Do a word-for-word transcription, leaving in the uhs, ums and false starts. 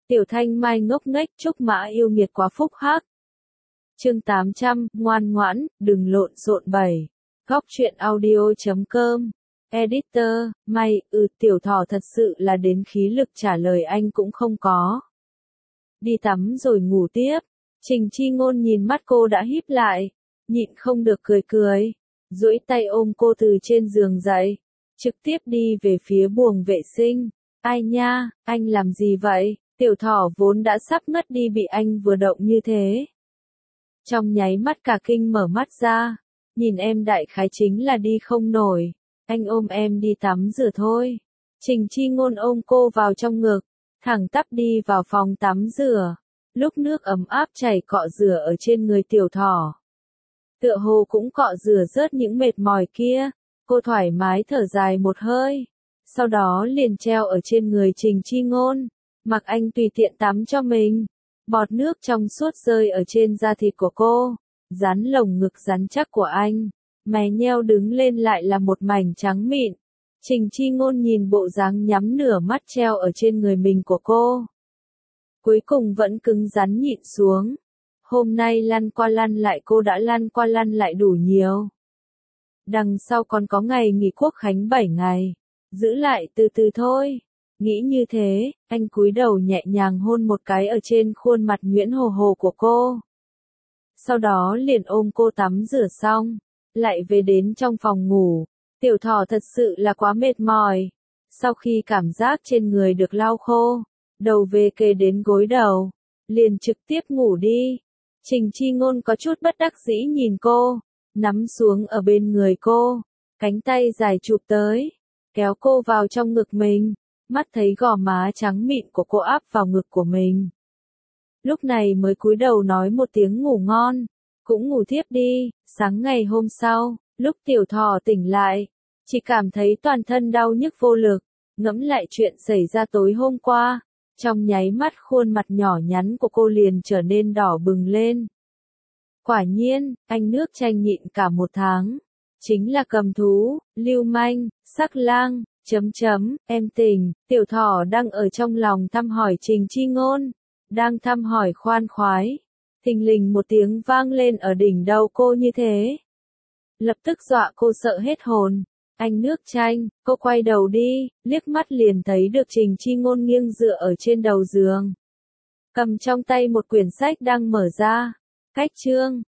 Tiểu Thanh Mai ngốc nghếch, Trúc Mã yêu nghiệt quá phúc hắc. Chương tám trăm, ngoan ngoãn, đừng lộn xộn bảy. Góc truyện audio chấm com. Editor, Mai, ừ tiểu thỏ thật sự là đến khí lực trả lời anh cũng không có. Đi tắm rồi ngủ tiếp. Trình Chi Ngôn nhìn mắt cô đã híp lại, nhịn không được cười cười, duỗi tay ôm cô từ trên giường dậy, trực tiếp đi về phía buồng vệ sinh. Ai nha, anh làm gì vậy? Tiểu thỏ vốn đã sắp ngất đi bị anh vừa động như thế. Trong nháy mắt cả kinh mở mắt ra, nhìn em đại khái chính là đi không nổi, anh ôm em đi tắm rửa thôi. Trình Chi Ngôn ôm cô vào trong ngực, thẳng tắp đi vào phòng tắm rửa, lúc nước ấm áp chảy cọ rửa ở trên người tiểu thỏ. Tựa hồ cũng cọ rửa rớt những mệt mỏi kia, cô thoải mái thở dài một hơi, sau đó liền treo ở trên người Trình Chi Ngôn, mặc anh tùy tiện tắm cho mình. Bọt nước trong suốt rơi ở trên da thịt của cô, dán lồng ngực rắn chắc của anh, mè nheo đứng lên lại là một mảnh trắng mịn. Trình Chi Ngôn nhìn bộ dáng nhắm nửa mắt treo ở trên người mình của cô, cuối cùng vẫn cứng rắn nhịn xuống. Hôm nay lăn qua lăn lại cô đã lăn qua lăn lại đủ nhiều. Đằng sau còn có ngày nghỉ quốc khánh bảy ngày, giữ lại từ từ thôi. Nghĩ như thế, anh cúi đầu nhẹ nhàng hôn một cái ở trên khuôn mặt nhuyễn hồ hồ của cô. Sau đó liền ôm cô tắm rửa xong, lại về đến trong phòng ngủ. Tiểu thỏ thật sự là quá mệt mỏi. Sau khi cảm giác trên người được lau khô, đầu về kề đến gối đầu, liền trực tiếp ngủ đi. Trình Chi Ngôn có chút bất đắc dĩ nhìn cô, nắm xuống ở bên người cô, cánh tay dài chụp tới, kéo cô vào trong ngực mình. Mắt thấy gò má trắng mịn của cô áp vào ngực của mình. Lúc này mới cúi đầu nói một tiếng ngủ ngon, cũng ngủ thiếp đi. Sáng ngày hôm sau, lúc tiểu thỏ tỉnh lại, chỉ cảm thấy toàn thân đau nhức vô lực, ngẫm lại chuyện xảy ra tối hôm qua, trong nháy mắt khuôn mặt nhỏ nhắn của cô liền trở nên đỏ bừng lên. Quả nhiên, anh nước chanh nhịn cả một tháng, chính là cầm thú, lưu manh, sắc lang. Chấm chấm, em tỉnh, tiểu thỏ đang ở trong lòng thăm hỏi Trình Chi Ngôn, đang thăm hỏi khoan khoái. Thình lình một tiếng vang lên ở đỉnh đầu cô như thế. Lập tức dọa cô sợ hết hồn. Anh nước chanh, cô quay đầu đi, liếc mắt liền thấy được Trình Chi Ngôn nghiêng dựa ở trên đầu giường. Cầm trong tay một quyển sách đang mở ra. Cách chương,